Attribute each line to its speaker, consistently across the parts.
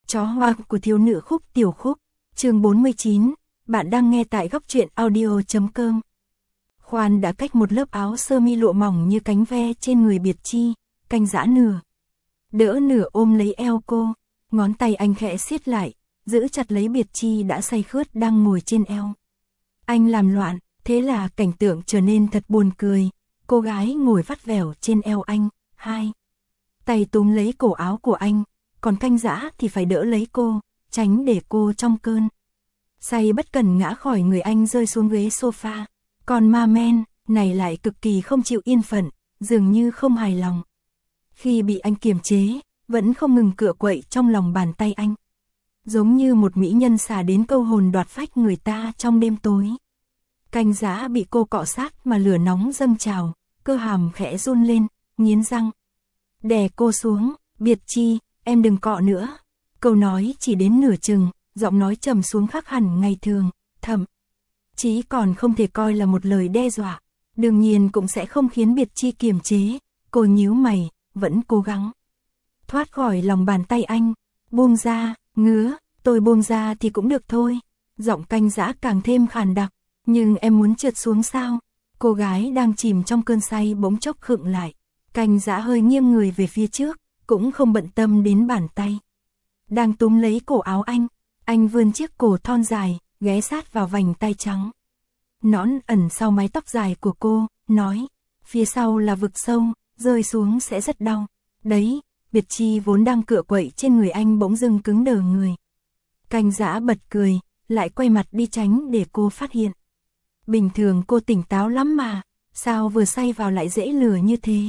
Speaker 1: Chó Hoa của thiếu nữ Khúc Tiểu Khúc, chương 49, bạn đang nghe tại góc truyện audio.com. Khoan đã cách một lớp áo sơ mi lụa mỏng như cánh ve trên người Biệt Chi, Canh Dã đỡ nửa ôm lấy eo cô, ngón tay anh khẽ siết lại, giữ chặt lấy Biệt Chi đã say khướt đang ngồi trên eo. Anh làm loạn, thế là cảnh tượng trở nên thật buồn cười, cô gái ngồi vắt vẻo trên eo anh, hai tay túm lấy cổ áo của anh, còn Canh Dã thì phải đỡ lấy cô, tránh để cô trong cơn say bất cần ngã khỏi người anh rơi xuống ghế sofa. Còn ma men này lại cực kỳ không chịu yên phận, dường như không hài lòng. Khi bị anh kiềm chế, vẫn không ngừng cựa quậy trong lòng bàn tay anh. Giống như một mỹ nhân xả đến câu hồn đoạt phách người ta trong đêm tối. Canh Dã bị cô cọ sát mà lửa nóng dâng trào, cơ hàm khẽ run lên, nghiến răng. Đè cô xuống, Biệt Chi, em đừng cọ nữa. Câu nói chỉ đến nửa chừng, giọng nói trầm xuống khác hẳn ngày thường, thậm chí còn không thể coi là một lời đe dọa. Đương nhiên cũng sẽ không khiến Biệt Chi kiềm chế, cô nhíu mày, vẫn cố gắng thoát khỏi lòng bàn tay anh. Buông ra, ngứa, tôi buông ra thì cũng được thôi. Giọng Canh Dã càng thêm khàn đặc, nhưng em muốn trượt xuống sao? Cô gái đang chìm trong cơn say bỗng chốc khựng lại. Canh Dã hơi nghiêng người về phía trước, cũng không bận tâm đến bàn tay đang túm lấy cổ áo anh vươn chiếc cổ thon dài, ghé sát vào vành tay trắng nõn ẩn sau mái tóc dài của cô, nói, phía sau là vực sâu, rơi xuống sẽ rất đau. Đấy, Biệt Chi vốn đang cựa quậy trên người anh bỗng dưng cứng đờ người. Canh Dã bật cười, lại quay mặt đi tránh để cô phát hiện. Bình thường cô tỉnh táo lắm mà, sao vừa say vào lại dễ lừa như thế?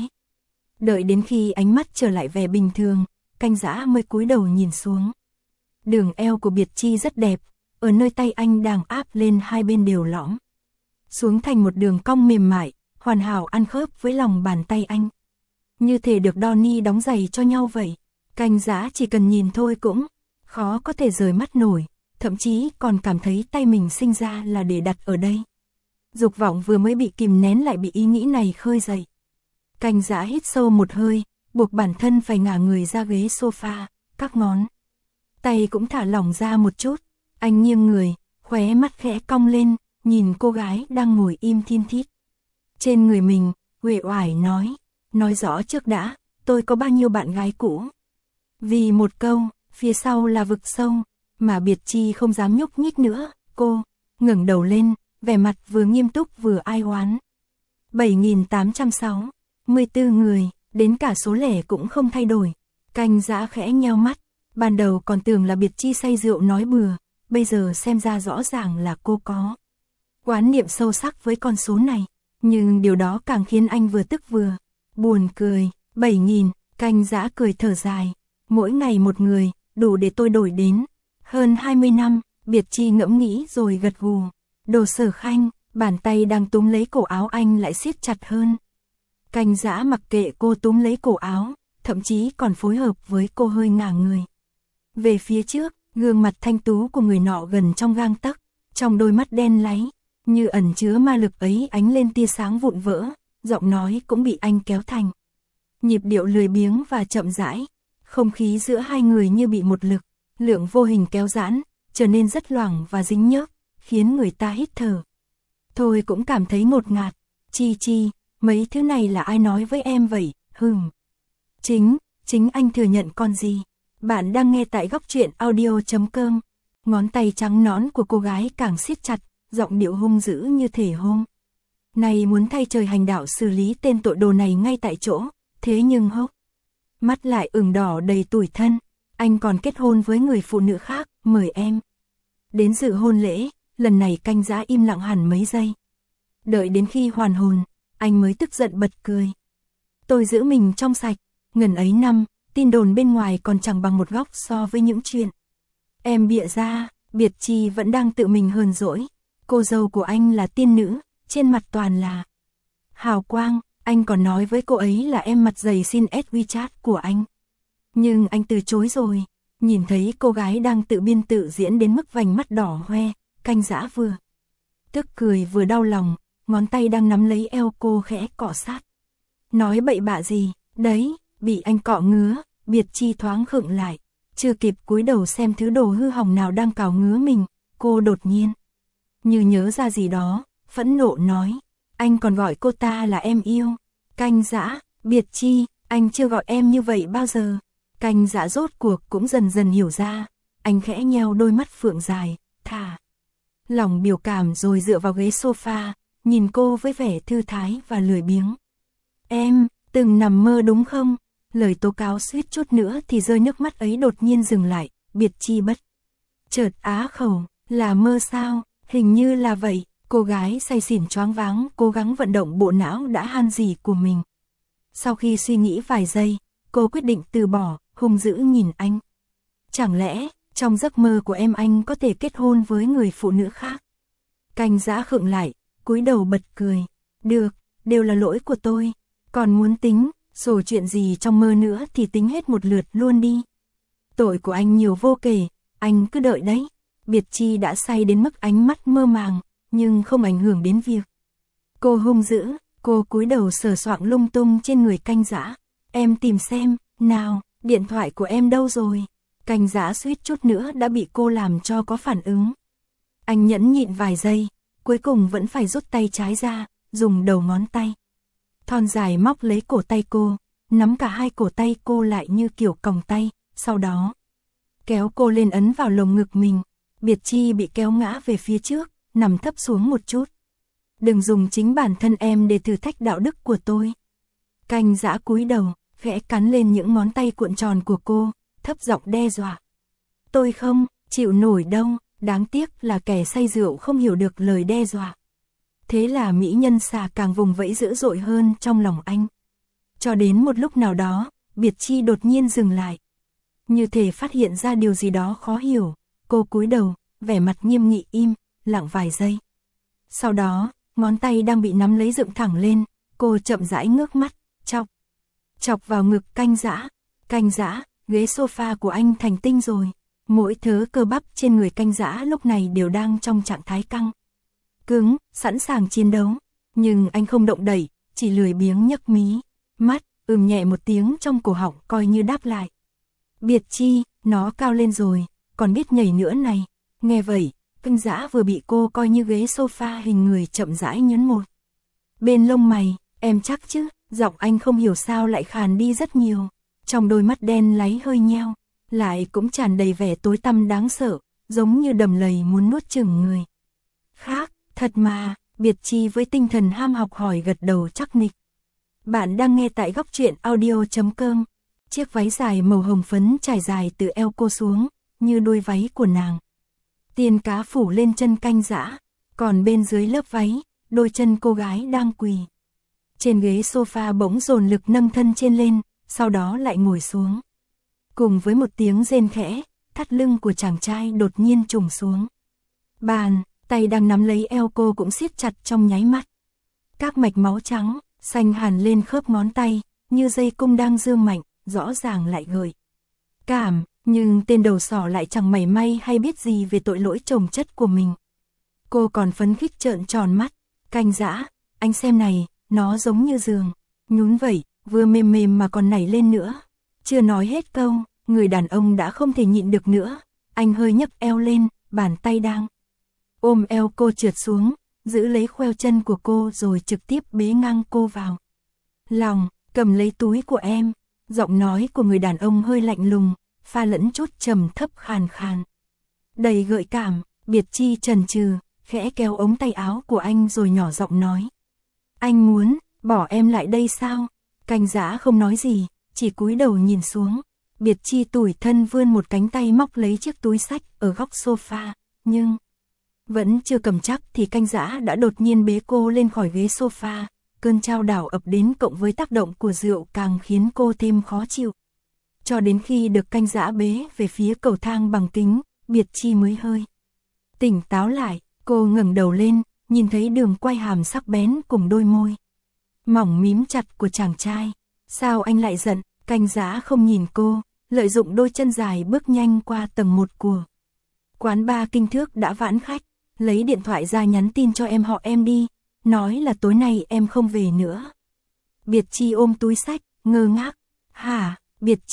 Speaker 1: Đợi đến khi ánh mắt trở lại vẻ bình thường, Canh Dã mới cúi đầu nhìn xuống. Đường eo của Biệt Chi rất đẹp, ở nơi tay anh đang áp lên hai bên đều lõm xuống thành một đường cong mềm mại, hoàn hảo ăn khớp với lòng bàn tay anh. Như thể được Donnie đóng giày cho nhau vậy. Canh Dã chỉ cần nhìn thôi cũng khó có thể rời mắt nổi, thậm chí còn cảm thấy tay mình sinh ra là để đặt ở đây. Dục vọng vừa mới bị kìm nén lại bị ý nghĩ này khơi dậy. Canh Dã hít sâu một hơi, buộc bản thân phải ngả người ra ghế sofa, các ngón tay cũng thả lỏng ra một chút. Anh nghiêng người, khóe mắt khẽ cong lên, nhìn cô gái đang ngồi im thin thít trên người mình, uể oải nói rõ trước đã, tôi có bao nhiêu bạn gái cũ. Vì một câu, phía sau là vực sâu, mà Biệt Chi không dám nhúc nhích nữa. Cô ngẩng đầu lên, vẻ mặt vừa nghiêm túc vừa ai oán. 7.864 người, đến cả số lẻ cũng không thay đổi. Canh Dã khẽ nheo mắt, ban đầu còn tưởng là Biệt Chi say rượu nói bừa, bây giờ xem ra rõ ràng là cô có quán niệm sâu sắc với con số này, nhưng điều đó càng khiến anh vừa tức vừa buồn cười. 7.000, Canh Dã cười thở dài, mỗi ngày một người, đủ để tôi đổi đến hơn 20 năm. Biệt Chi ngẫm nghĩ rồi gật gù. Đồ Sở Khanh, bàn tay đang túm lấy cổ áo anh lại siết chặt hơn. Canh Dã mặc kệ cô túm lấy cổ áo, thậm chí còn phối hợp với cô hơi ngả người về phía trước, gương mặt thanh tú của người nọ gần trong gang tấc, trong đôi mắt đen láy như ẩn chứa ma lực ấy ánh lên tia sáng vụn vỡ, giọng nói cũng bị anh kéo thành nhịp điệu lười biếng và chậm rãi. Không khí giữa hai người như bị một lực lượng vô hình kéo giãn, trở nên rất loãng và dính nhớp, khiến người ta hít thở thôi cũng cảm thấy ngột ngạt. Chi, mấy thứ này là ai nói với em vậy? Chính anh thừa nhận con gì? Bạn đang nghe tại góc truyện audio.com. Ngón tay trắng nõn của cô gái càng siết chặt, giọng điệu hung dữ như thể hôm này muốn thay trời hành đạo xử lý tên tội đồ này ngay tại chỗ. Thế nhưng hốc mắt lại ửng đỏ đầy tủi thân. Anh còn kết hôn với người phụ nữ khác, mời em đến dự hôn lễ. Lần này Canh Dã im lặng hẳn mấy giây. Đợi đến khi hoàn hồn, anh mới tức giận bật cười. Tôi giữ mình trong sạch, ngần ấy năm, tin đồn bên ngoài còn chẳng bằng một góc so với những chuyện em bịa ra. Biệt Chi vẫn đang tự mình hờn dỗi. Cô dâu của anh là tiên nữ, trên mặt toàn là hào quang. Anh còn nói với cô ấy là em mặt dày xin add WeChat của anh. Nhưng anh từ chối rồi. Nhìn thấy cô gái đang tự biên tự diễn đến mức vành mắt đỏ hoe, Canh Dã vừa tức cười vừa đau lòng, ngón tay đang nắm lấy eo cô khẽ cọ sát. Nói bậy bạ gì, đấy, bị anh cọ ngứa. Biệt Chi thoáng khựng lại, Chưa kịp cúi đầu xem thứ đồ hư hỏng nào đang cào ngứa mình, cô đột nhiên như nhớ ra gì đó, phẫn nộ nói, anh còn gọi cô ta là em yêu. Canh Dã, Biệt Chi, anh chưa gọi em như vậy bao giờ. Canh Dã rốt cuộc cũng dần dần hiểu ra, anh khẽ nheo đôi mắt phượng dài, thả lỏng biểu cảm rồi dựa vào ghế sofa, nhìn cô với vẻ thư thái và lười biếng. Em, từng nằm mơ đúng không? Lời tố cáo suýt chút nữa thì rơi nước mắt ấy đột nhiên dừng lại, Biệt Chi bất chợt á khẩu, là mơ sao? Hình như là vậy. Cô gái say xỉn choáng váng cố gắng vận động bộ não đã han rỉ của mình. Sau khi suy nghĩ vài giây, cô quyết định từ bỏ, hung dữ nhìn anh. Chẳng lẽ, trong giấc mơ của em anh có thể kết hôn với người phụ nữ khác? Canh Dã khựng lại, cúi đầu bật cười. Được, đều là lỗi của tôi. Còn muốn tính, rồi chuyện gì trong mơ nữa thì tính hết một lượt luôn đi. Tội của anh nhiều vô kể, anh cứ đợi đấy. Biệt Chi đã say đến mức ánh mắt mơ màng, nhưng không ảnh hưởng đến việc. Cô hung dữ, cô cúi đầu sờ soạng lung tung trên người Canh Dã. Em tìm xem, nào, điện thoại của em đâu rồi? Canh Dã suýt chút nữa đã bị cô làm cho có phản ứng. Anh nhẫn nhịn vài giây, cuối cùng vẫn phải rút tay trái ra, dùng đầu ngón tay thon dài móc lấy cổ tay cô, nắm cả hai cổ tay cô lại như kiểu còng tay, sau đó kéo cô lên ấn vào lồng ngực mình. Biệt Chi bị kéo ngã về phía trước, nằm thấp xuống một chút. Đừng dùng chính bản thân em để thử thách đạo đức của tôi. Canh Dã cúi đầu, khẽ cắn lên những ngón tay cuộn tròn của cô, thấp giọng đe dọa. Tôi không chịu nổi đâu, đáng tiếc là kẻ say rượu không hiểu được lời đe dọa. Thế là mỹ nhân xà càng vùng vẫy dữ dội hơn trong lòng anh. Cho đến một lúc nào đó, Biệt Chi đột nhiên dừng lại. Như thể phát hiện ra điều gì đó khó hiểu, cô cúi đầu, vẻ mặt nghiêm nghị im lặng vài giây. Sau đó, ngón tay đang bị nắm lấy dựng thẳng lên, cô chậm rãi ngước mắt, chọc vào ngực Canh Dã. Canh Dã, ghế sofa của anh thành tinh rồi. Mỗi thớ cơ bắp trên người Canh Dã lúc này đều đang trong trạng thái căng cứng, sẵn sàng chiến đấu. Nhưng anh không động đậy, chỉ lười biếng nhấc mí mắt, nhẹ một tiếng trong cổ họng coi như đáp lại. Biệt Chi, nó cao lên rồi, còn biết nhảy nữa này. Nghe vậy, Canh Dã vừa bị cô coi như ghế sofa hình người chậm rãi nhấn một bên lông mày. Em chắc chứ? Giọng anh không hiểu sao lại khàn đi rất nhiều. Trong đôi mắt đen láy hơi nheo, lại cũng tràn đầy vẻ tối tăm đáng sợ, giống như đầm lầy muốn nuốt chửng người khác. Thật mà, Biệt Chi với tinh thần ham học hỏi gật đầu chắc nịch. Bạn đang nghe tại Góc Truyện Audio.com. Chiếc váy dài màu hồng phấn trải dài từ eo cô xuống, như đuôi váy của nàng. Tiên cá phủ lên chân Canh Dã, còn bên dưới lớp váy, đôi chân cô gái đang quỳ trên ghế sofa bỗng dồn lực nâng thân trên lên, sau đó lại ngồi xuống. Cùng với một tiếng rên khẽ, thắt lưng của chàng trai đột nhiên trùng xuống. Bàn tay đang nắm lấy eo cô cũng siết chặt trong nháy mắt. Các mạch máu trắng, xanh hẳn lên khớp ngón tay, như dây cung đang dương mạnh, rõ ràng lại gợi cảm, nhưng tên đầu sỏ lại chẳng mảy may hay biết gì về tội lỗi chồng chất của mình. Cô còn phấn khích trợn tròn mắt. Canh Dã, anh xem này, nó giống như giường. Nhún vậy, vừa mềm mềm mà còn nảy lên nữa. Chưa nói hết câu, người đàn ông đã không thể nhịn được nữa. Anh hơi nhấc eo lên, bàn tay đang ôm eo cô trượt xuống, giữ lấy khoeo chân của cô rồi trực tiếp bế ngang cô vào lòng, cầm lấy túi của em. Giọng nói của người đàn ông hơi lạnh lùng, pha lẫn chút trầm thấp khàn khàn, đầy gợi cảm. Biệt Chi chần chừ, khẽ kéo ống tay áo của anh rồi nhỏ giọng nói. Anh muốn bỏ em lại đây sao? Canh Dã không nói gì, chỉ cúi đầu nhìn xuống. Biệt Chi tủi thân vươn một cánh tay móc lấy chiếc túi xách ở góc sofa, nhưng vẫn chưa cầm chắc thì Canh Dã đã đột nhiên bế cô lên khỏi ghế sofa. Cơn chao đảo ập đến cộng với tác động của rượu càng khiến cô thêm khó chịu. Cho đến khi được Canh Dã bế về phía cầu thang bằng kính, Biệt Chi mới hơi tỉnh táo lại. Cô ngẩng đầu lên, nhìn thấy đường quai hàm sắc bén cùng đôi môi mỏng mím chặt của chàng trai. Sao anh lại giận? Canh Dã không nhìn cô, lợi dụng đôi chân dài bước nhanh qua tầng 1 của quán bar Kinh Thước đã vãn khách, lấy điện thoại ra nhắn tin cho em họ em đi, nói là tối nay em không về nữa. Biệt Chi ôm túi xách, ngơ ngác. Hả? Biệt Chi,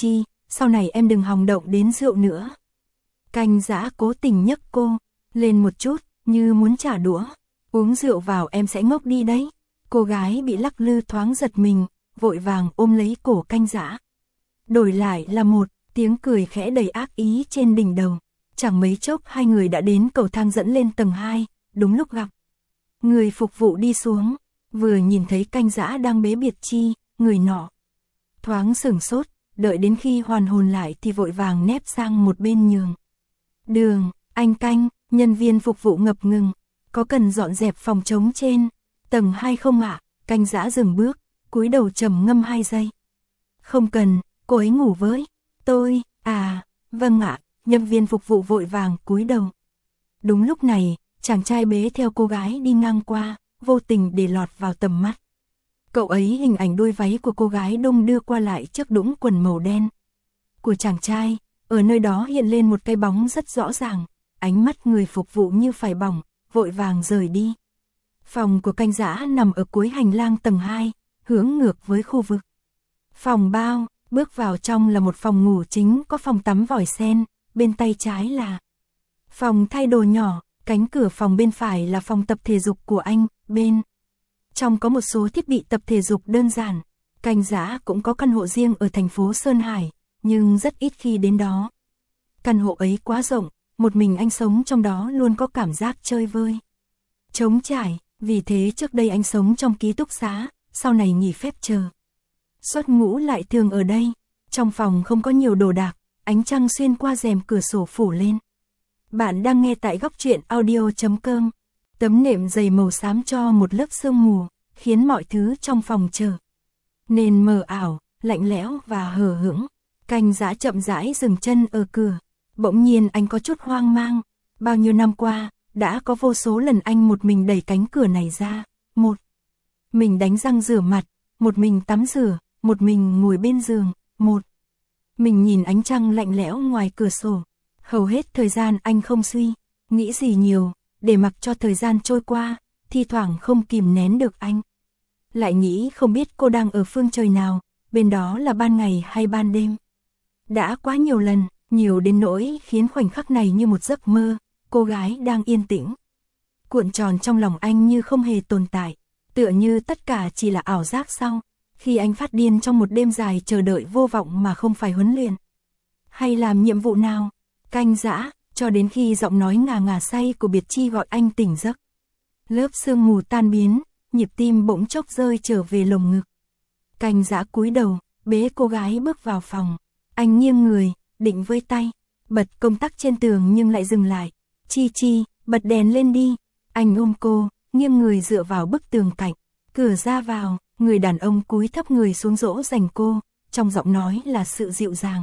Speaker 1: sau này em đừng hòng động đến rượu nữa. Canh Dã cố tình nhấc cô lên một chút, như muốn trả đũa. Uống rượu vào em sẽ ngốc đi đấy. Cô gái bị lắc lư thoáng giật mình, vội vàng ôm lấy cổ Canh Dã. Đổi lại là một tiếng cười khẽ đầy ác ý trên đỉnh đầu. Chẳng mấy chốc hai người đã đến cầu thang dẫn lên tầng 2, đúng lúc gặp. Người phục vụ đi xuống, vừa nhìn thấy Canh Dã đang bế Biệt Chi, người nọ thoáng sửng sốt, đợi đến khi hoàn hồn lại thì vội vàng nép sang một bên nhường đường. Anh Canh, nhân viên phục vụ ngập ngừng, có cần dọn dẹp phòng trống trên tầng 2 không ạ? Canh Dã dừng bước, cúi đầu trầm ngâm 2 giây. Không cần, cô ấy ngủ với tôi. À, vâng ạ. Nhân viên phục vụ vội vàng cúi đầu. Đúng lúc này, chàng trai bế theo cô gái đi ngang qua, vô tình để lọt vào tầm mắt. Cậu ấy hình ảnh đôi váy của cô gái đung đưa qua lại trước đũng quần màu đen của chàng trai, ở nơi đó hiện lên một cái bóng rất rõ ràng, ánh mắt người phục vụ như phải bỏng, vội vàng rời đi. Phòng của Canh Dã nằm ở cuối hành lang tầng 2, hướng ngược với khu vực phòng bao, bước vào trong là một phòng ngủ chính có phòng tắm vòi sen, bên tay trái là phòng thay đồ nhỏ, cánh cửa phòng bên phải là phòng tập thể dục của anh, bên trong có một số thiết bị tập thể dục đơn giản. Canh Dã cũng có căn hộ riêng ở thành phố Sơn Hải, nhưng rất ít khi đến đó. Căn hộ ấy quá rộng, một mình anh sống trong đó luôn có cảm giác chơi vơi, trống trải, vì thế trước đây anh sống trong ký túc xá, sau này nghỉ phép chờ xuất ngũ lại thường ở đây. Trong phòng không có nhiều đồ đạc, ánh trăng xuyên qua rèm cửa sổ phủ lên. Bạn đang nghe tại góc truyện audio.com. Tấm nệm dày màu xám cho một lớp sương mù, khiến mọi thứ trong phòng trở nên mờ ảo, lạnh lẽo và hờ hững. Canh Dã chậm rãi dừng chân ở cửa. Bỗng nhiên anh có chút hoang mang. Bao nhiêu năm qua, đã có vô số lần anh một mình đẩy cánh cửa này ra. Một mình đánh răng rửa mặt, một mình tắm rửa, một mình ngồi bên giường, một mình nhìn ánh trăng lạnh lẽo ngoài cửa sổ. Hầu hết thời gian anh không suy nghĩ gì nhiều, để mặc cho thời gian trôi qua, thi thoảng không kìm nén được anh lại nghĩ không biết cô đang ở phương trời nào, bên đó là ban ngày hay ban đêm. Đã quá nhiều lần, nhiều đến nỗi khiến khoảnh khắc này như một giấc mơ, cô gái đang yên tĩnh cuộn tròn trong lòng anh như không hề tồn tại, tựa như tất cả chỉ là ảo giác sau khi anh phát điên trong một đêm dài chờ đợi vô vọng mà không phải huấn luyện hay làm nhiệm vụ nào. Canh Dã, cho đến khi giọng nói ngà ngà say của Biệt Chi gọi anh tỉnh giấc. Lớp sương mù tan biến, nhịp tim bỗng chốc rơi trở về lồng ngực. Canh Dã cúi đầu, bế cô gái bước vào phòng. Anh nghiêng người, định với tay bật công tắc trên tường nhưng lại dừng lại. Chi Chi, bật đèn lên đi. Anh ôm cô, nghiêng người dựa vào bức tường cạnh cửa ra vào. Người đàn ông cúi thấp người xuống dỗ dành cô, trong giọng nói là sự dịu dàng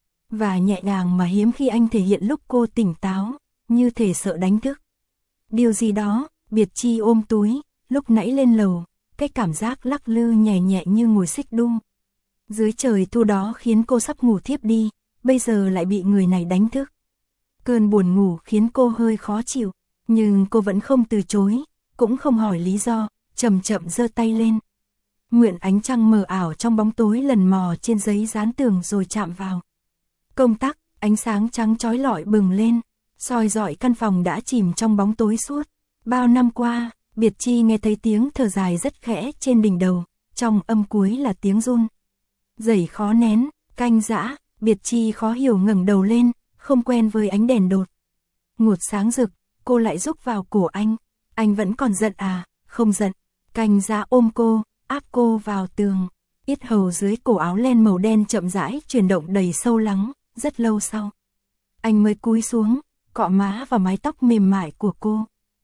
Speaker 1: và nhẹ nhàng mà hiếm khi anh thể hiện lúc cô tỉnh táo, như thể sợ đánh thức điều gì đó. Biệt Chi ôm túi, lúc nãy lên lầu, cái cảm giác lắc lư nhẹ nhẹ như ngồi xích đu dưới trời thu đó khiến cô sắp ngủ thiếp đi, bây giờ lại bị người này đánh thức. Cơn buồn ngủ khiến cô hơi khó chịu, nhưng cô vẫn không từ chối, cũng không hỏi lý do, chậm chậm giơ tay lên. Mượn ánh trăng mờ ảo trong bóng tối lần mò trên giấy dán tường rồi chạm vào công tắc, ánh sáng trắng chói lọi bừng lên, soi rọi căn phòng đã chìm trong bóng tối suốt bao năm qua. Biệt Chi nghe thấy tiếng thở dài rất khẽ trên đỉnh đầu, trong âm cuối là tiếng run rẩy khó nén. Canh Dã, Biệt Chi khó hiểu ngẩng đầu lên, không quen với ánh đèn đột ngột sáng rực, cô lại rúc vào cổ anh. Anh vẫn còn giận à? Không giận. Canh Dã ôm cô, áp cô vào tường. Yết hầu dưới cổ áo len màu đen chậm rãi chuyển động đầy sâu lắng. Rất lâu sau, anh mới cúi xuống, cọ má vào mái tóc mềm mại của cô.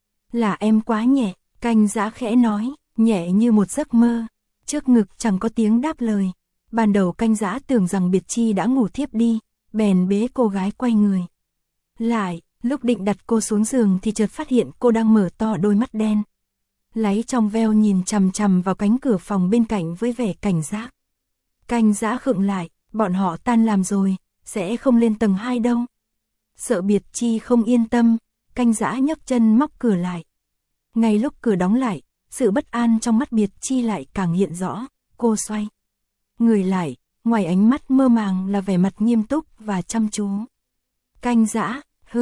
Speaker 1: Là em quá nhẹ, Canh Dã khẽ nói, nhẹ như một giấc mơ. Trước ngực chẳng có tiếng đáp lời. Ban đầu Canh Dã tưởng rằng Biệt Chi đã ngủ thiếp đi, bèn bế cô gái quay người lại. Lúc định đặt cô xuống giường thì chợt phát hiện cô đang mở to đôi mắt đen láy trong veo nhìn chằm chằm vào cánh cửa phòng bên cạnh với vẻ cảnh giác. Canh Dã khựng lại, bọn họ tan làm rồi, sẽ không lên tầng 2 đâu. Sợ Biệt Chi không yên tâm, Canh Dã nhấc chân móc cửa lại. Ngay lúc cửa đóng lại, sự bất an trong mắt Biệt Chi lại càng hiện rõ. Cô xoay người lại, ngoài ánh mắt mơ màng là vẻ mặt nghiêm túc và chăm chú. Canh Dã,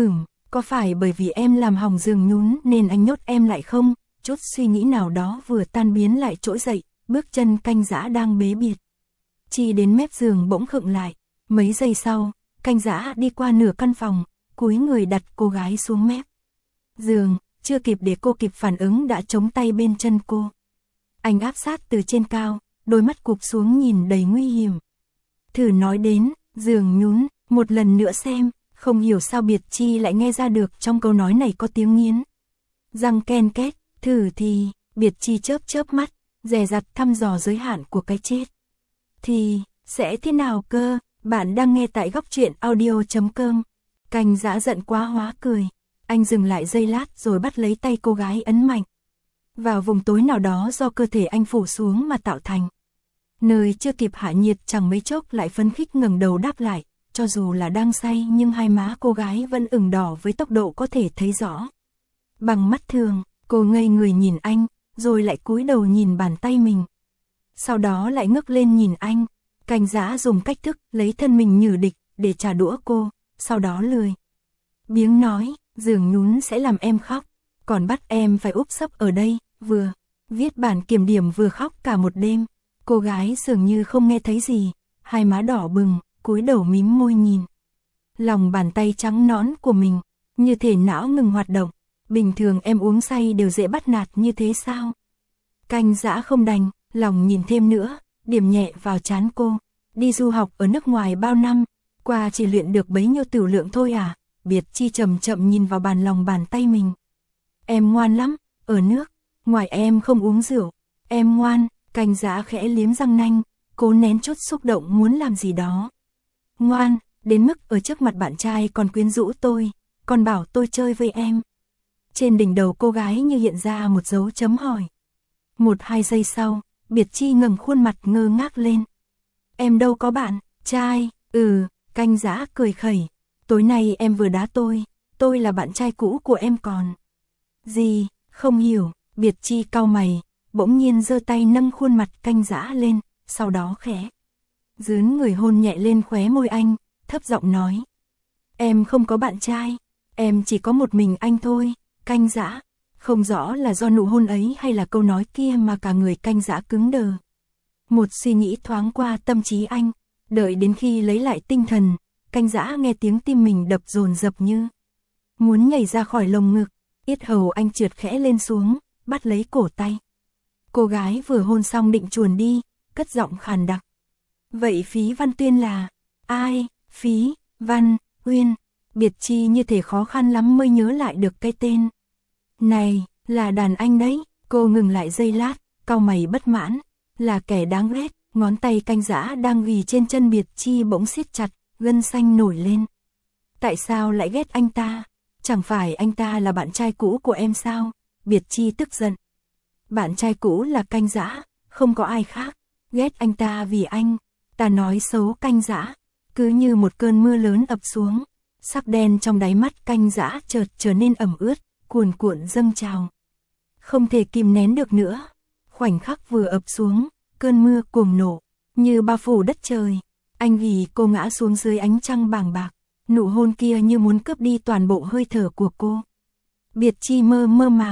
Speaker 1: có phải bởi vì em làm hỏng giường nhún nên anh nhốt em lại không? Chút suy nghĩ nào đó vừa tan biến lại trỗi dậy, bước chân Canh Dã đang bế biệt. Chi đến mép giường bỗng khựng lại, mấy giây sau, Canh Dã đi qua nửa căn phòng, cúi người đặt cô gái xuống mép giường, chưa kịp để cô kịp phản ứng đã chống tay bên chân cô. Anh áp sát từ trên cao, đôi mắt cụp xuống nhìn đầy nguy hiểm. Thử nói đến giường nhún một lần nữa xem. Không hiểu sao Biệt Chi lại nghe ra được trong câu nói này có tiếng nghiến răng ken két. Thử thì, Biệt Chi chớp mắt, dè dặt thăm dò giới hạn của cái chết. Thì, sẽ thế nào cơ? Bạn đang nghe tại góc truyện audio.com. Canh Dã giận quá hóa cười. Anh dừng lại giây lát rồi bắt lấy tay cô gái ấn mạnh vào vùng tối nào đó do cơ thể anh phủ xuống mà tạo thành. Nơi chưa kịp hạ nhiệt chẳng mấy chốc lại phấn khích ngẩng đầu đáp lại. Cho dù là đang say nhưng hai má cô gái vẫn ửng đỏ với tốc độ có thể thấy rõ. Bằng mắt thường, cô ngây người nhìn anh, rồi lại cúi đầu nhìn bàn tay mình. Sau đó lại ngước lên nhìn anh. Canh Dã dùng cách thức lấy thân mình nhử địch để trả đũa cô, sau đó lười biếng nói, giường nhún sẽ làm em khóc, còn bắt em phải úp sấp ở đây, vừa viết bản kiểm điểm vừa khóc cả một đêm. Cô gái dường như không nghe thấy gì, hai má đỏ bừng, cúi đầu mím môi nhìn lòng bàn tay trắng nõn của mình, như thể não ngừng hoạt động. Bình thường em uống say đều dễ bắt nạt như thế sao? Canh Dã không đành lòng nhìn thêm nữa, điểm nhẹ vào trán cô. Đi du học ở nước ngoài bao năm, qua chỉ luyện được bấy nhiêu tửu lượng thôi à? Biệt Chi chậm chậm nhìn vào lòng bàn tay mình. Em ngoan lắm, ở nước ngoài em không uống rượu, em ngoan. Canh Dã khẽ liếm răng nanh, cố nén chút xúc động muốn làm gì đó. Ngoan, đến mức ở trước mặt bạn trai còn quyến rũ tôi, còn bảo tôi chơi với em. Trên đỉnh đầu cô gái như hiện ra một dấu chấm hỏi. 1-2 giây sau, Biệt Chi ngẩng khuôn mặt ngơ ngác lên. Em đâu có bạn trai? Canh Dã cười khẩy. Tối nay em vừa đá tôi là bạn trai cũ của em còn. Gì? Không hiểu. Biệt Chi cau mày, bỗng nhiên giơ tay nâng khuôn mặt Canh Dã lên, sau đó khẽ dướn người hôn nhẹ lên khóe môi anh, thấp giọng nói. Em không có bạn trai, em chỉ có một mình anh thôi. Canh Dã, không rõ là do nụ hôn ấy hay là câu nói kia mà cả người Canh Dã cứng đờ. Một suy nghĩ thoáng qua tâm trí anh, đợi đến khi lấy lại tinh thần, Canh Dã nghe tiếng tim mình đập dồn dập như muốn nhảy ra khỏi lồng ngực, yết hầu anh trượt khẽ lên xuống, bắt lấy cổ tay. Cô gái vừa hôn xong định chuồn đi, cất giọng khàn đặc. Vậy Phí Văn Tuyên là ai? Phí Văn Uyên. Biệt Chi như thể khó khăn lắm mới nhớ lại được cái tên này, là đàn anh đấy. Cô ngừng lại giây lát, cau mày bất mãn, là kẻ đáng ghét. Ngón tay Canh Dã đang ghì trên chân Biệt Chi bỗng siết chặt, gân xanh nổi lên. Tại sao lại ghét anh ta? Chẳng phải anh ta là bạn trai cũ của em sao? Biệt Chi tức giận. Bạn trai cũ là Canh Dã, không có ai khác. Ghét anh ta vì anh ta nói xấu Canh Dã. Cứ như một cơn mưa lớn ập xuống, sắc đen trong đáy mắt Canh Dã chợt trở nên ẩm ướt, cuồn cuộn dâng trào. Không thể kìm nén được nữa. Khoảnh khắc vừa ập xuống, cơn mưa cuồng nổ, như bao phủ đất trời. Anh vì cô ngã xuống dưới ánh trăng bàng bạc, nụ hôn kia như muốn cướp đi toàn bộ hơi thở của cô. Biệt Chi mơ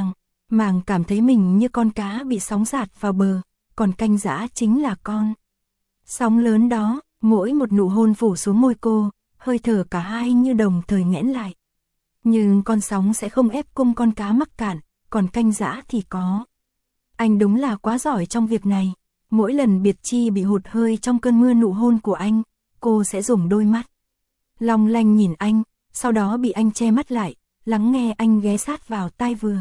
Speaker 1: màng cảm thấy mình như con cá bị sóng dạt vào bờ, còn Canh Dã chính là con sóng lớn đó. Mỗi một nụ hôn phủ xuống môi cô, hơi thở cả hai như đồng thời nghẽn lại. Nhưng con sóng sẽ không ép cung con cá mắc cạn, còn Canh Dã thì có. Anh đúng là quá giỏi trong việc này. Mỗi lần Biệt Chi bị hụt hơi trong cơn mưa nụ hôn của anh, cô sẽ dùng đôi mắt long lanh nhìn anh, sau đó bị anh che mắt lại, lắng nghe anh ghé sát vào tai vừa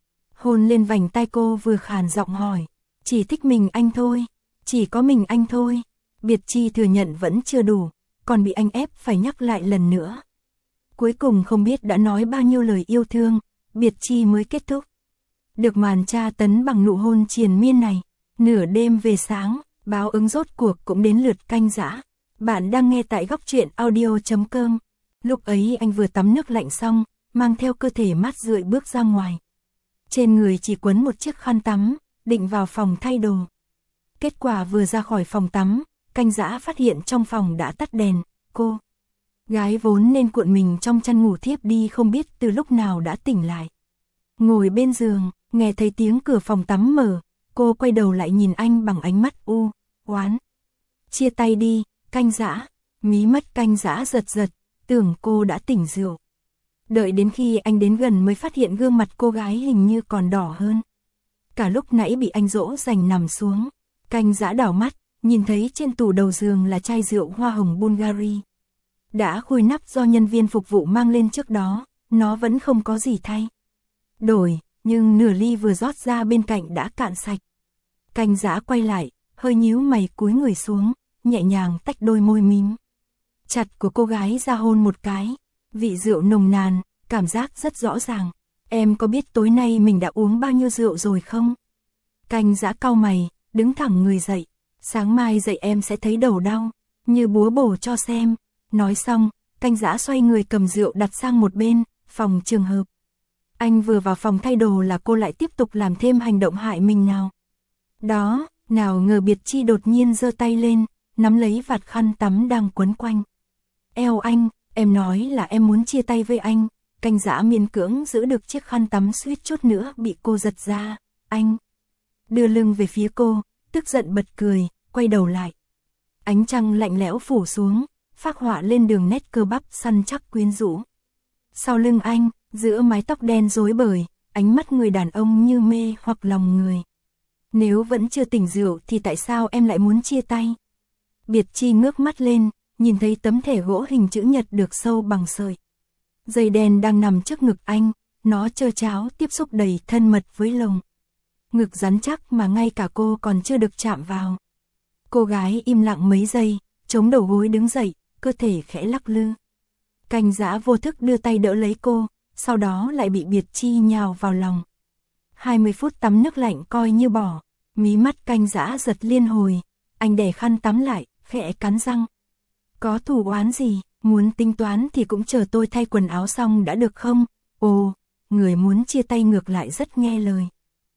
Speaker 1: hôn lên vành tai cô vừa khàn giọng hỏi. Chỉ thích mình anh thôi, chỉ có mình anh thôi. Biệt Chi thừa nhận vẫn chưa đủ, còn bị anh ép phải nhắc lại lần nữa. Cuối cùng không biết đã nói bao nhiêu lời yêu thương, Biệt Chi mới kết thúc được màn tra tấn bằng nụ hôn triền miên này. Nửa đêm về sáng, báo ứng rốt cuộc cũng đến lượt Canh Dã. Bạn đang nghe tại góc truyện audio.com. Lúc ấy anh vừa tắm nước lạnh xong, mang theo cơ thể mát rượi bước ra ngoài. Trên người chỉ quấn một chiếc khăn tắm, định vào phòng thay đồ. Kết quả vừa ra khỏi phòng tắm, Canh Dã phát hiện trong phòng đã tắt đèn, cô gái vốn nên cuộn mình trong chăn ngủ thiếp đi không biết từ lúc nào đã tỉnh lại. Ngồi bên giường, nghe thấy tiếng cửa phòng tắm mở, cô quay đầu lại nhìn anh bằng ánh mắt oán. Chia tay đi, Canh Dã. Mí mắt Canh Dã giật giật, tưởng cô đã tỉnh rượu. Đợi đến khi anh đến gần mới phát hiện gương mặt cô gái hình như còn đỏ hơn. Cả lúc nãy bị anh dỗ dành nằm xuống, Canh Dã đảo mắt, nhìn thấy trên tủ đầu giường là chai rượu hoa hồng Bulgari. Đã khui nắp do nhân viên phục vụ mang lên trước đó, nó vẫn không có gì thay đổi, nhưng nửa ly vừa rót ra bên cạnh đã cạn sạch. Canh Dã quay lại, hơi nhíu mày cúi người xuống, nhẹ nhàng tách đôi môi mím chặt của cô gái ra hôn một cái. Vị rượu nồng nàn, cảm giác rất rõ ràng. Em có biết tối nay mình đã uống bao nhiêu rượu rồi không? Canh Dã cau mày, đứng thẳng người dậy. Sáng mai dậy em sẽ thấy đầu đau, như búa bổ cho xem. Nói xong, Canh Dã xoay người cầm rượu đặt sang một bên, phòng trường hợp. Anh vừa vào phòng thay đồ là cô lại tiếp tục làm thêm hành động hại mình nào. Đó, nào ngờ Biệt Chi đột nhiên giơ tay lên, nắm lấy vạt khăn tắm đang quấn quanh eo anh. Em nói là em muốn chia tay với anh. Canh Dã miễn cưỡng giữ được chiếc khăn tắm suýt chút nữa bị cô giật ra. Anh đưa lưng về phía cô, tức giận bật cười, quay đầu lại. Ánh trăng lạnh lẽo phủ xuống, phác họa lên đường nét cơ bắp săn chắc quyến rũ. Sau lưng anh, giữa mái tóc đen rối bời, ánh mắt người đàn ông như mê hoặc lòng người. Nếu vẫn chưa tỉnh rượu thì tại sao em lại muốn chia tay? Biệt Chi ngước mắt lên, nhìn thấy tấm thẻ gỗ hình chữ nhật được sâu bằng sợi dây đen đang nằm trước ngực anh, nó trơ tráo tiếp xúc đầy thân mật với lồng ngực rắn chắc mà ngay cả cô còn chưa được chạm vào. Cô gái im lặng mấy giây, chống đầu gối đứng dậy, cơ thể khẽ lắc lư. Canh Dã vô thức đưa tay đỡ lấy cô, sau đó lại bị Biệt Chi nhào vào lòng. 20 phút tắm nước lạnh coi như bỏ, mí mắt Canh Dã giật liên hồi, anh đè khăn tắm lại, khẽ cắn răng. Có thù oán gì, muốn tính toán thì cũng chờ tôi thay quần áo xong đã được không? Ồ, người muốn chia tay ngược lại rất nghe lời.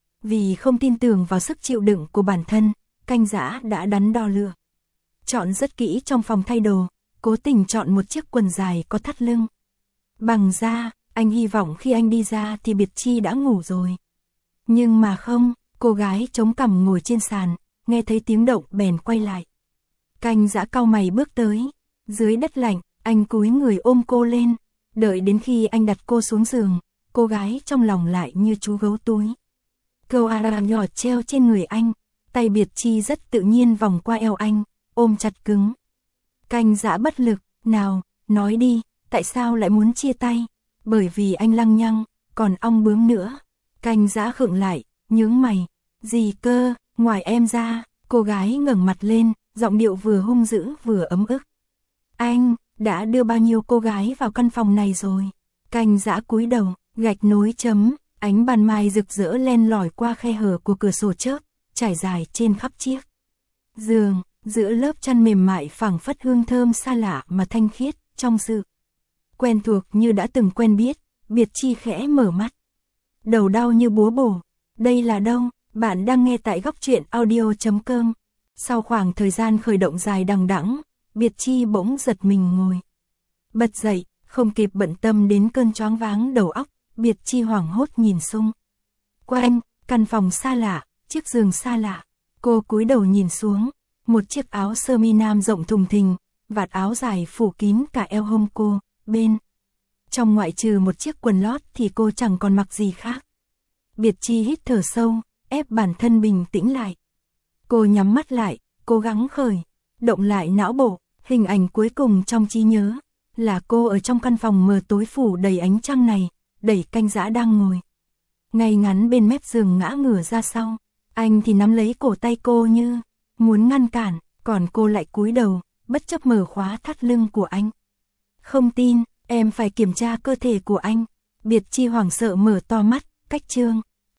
Speaker 1: Vì không tin tưởng vào sức chịu đựng của bản thân, Canh Dã đã đắn đo lựa chọn rất kỹ trong phòng thay đồ, cố tình chọn một chiếc quần dài có thắt lưng bằng da. Anh hy vọng khi anh đi ra thì Biệt Chi đã ngủ rồi. Nhưng mà không, cô gái chống cằm ngồi trên sàn, nghe thấy tiếng động bèn quay lại. Canh Dã cau mày bước tới, dưới đất lạnh, anh cúi người ôm cô lên. Đợi đến khi anh đặt cô xuống giường, cô gái trong lòng lại như chú gấu túi. Câu ara nhỏ treo trên người anh, tay Biệt Chi rất tự nhiên vòng qua eo anh, ôm chặt cứng. Canh Dã bất lực, nào, nói đi, tại sao lại muốn chia tay? Bởi vì anh lăng nhăng, còn ong bướm nữa. Canh Dã khựng lại, nhướng mày, gì cơ, ngoài em ra. Cô gái ngẩng mặt lên, giọng điệu vừa hung dữ vừa ấm ức. Anh đã đưa bao nhiêu cô gái vào căn phòng này rồi? Canh Dã cúi đầu, gạch nối chấm, ánh ban mai rực rỡ len lỏi qua khe hở của cửa sổ chớp, trải dài trên khắp chiếc giường, giữa lớp chăn mềm mại phảng phất hương thơm xa lạ mà thanh khiết, trong sự quen thuộc như đã từng quen biết. Biệt Chi khẽ mở mắt, đầu đau như búa bổ. Đây là đâu? Bạn đang nghe tại Góc Truyện Audio.com. Sau khoảng thời gian khởi động dài đằng đẵng, Biệt Chi bỗng giật mình ngồi bật dậy, không kịp bận tâm đến cơn choáng váng đầu óc. Biệt Chi hoảng hốt nhìn xung quanh, căn phòng xa lạ, chiếc giường xa lạ. Cô cúi đầu nhìn xuống, một chiếc áo sơ mi nam rộng thùng thình, vạt áo dài phủ kín cả eo hông cô, bên trong ngoại trừ một chiếc quần lót thì cô chẳng còn mặc gì khác. Biệt Chi hít thở sâu, ép bản thân bình tĩnh lại. Cô nhắm mắt lại, cố gắng khởi động lại não bộ. Hình ảnh cuối cùng trong trí nhớ là cô ở trong căn phòng mờ tối phủ đầy ánh trăng này, đẩy Canh Dã đang ngồi ngay ngắn bên mép giường ngã ngửa ra sau. Anh thì nắm lấy cổ tay cô như muốn ngăn cản, còn cô lại cúi đầu, bất chấp mở khóa thắt lưng của anh. Không tin, em phải kiểm tra cơ thể của anh. Biệt Chi hoảng sợ mở to mắt, cách chương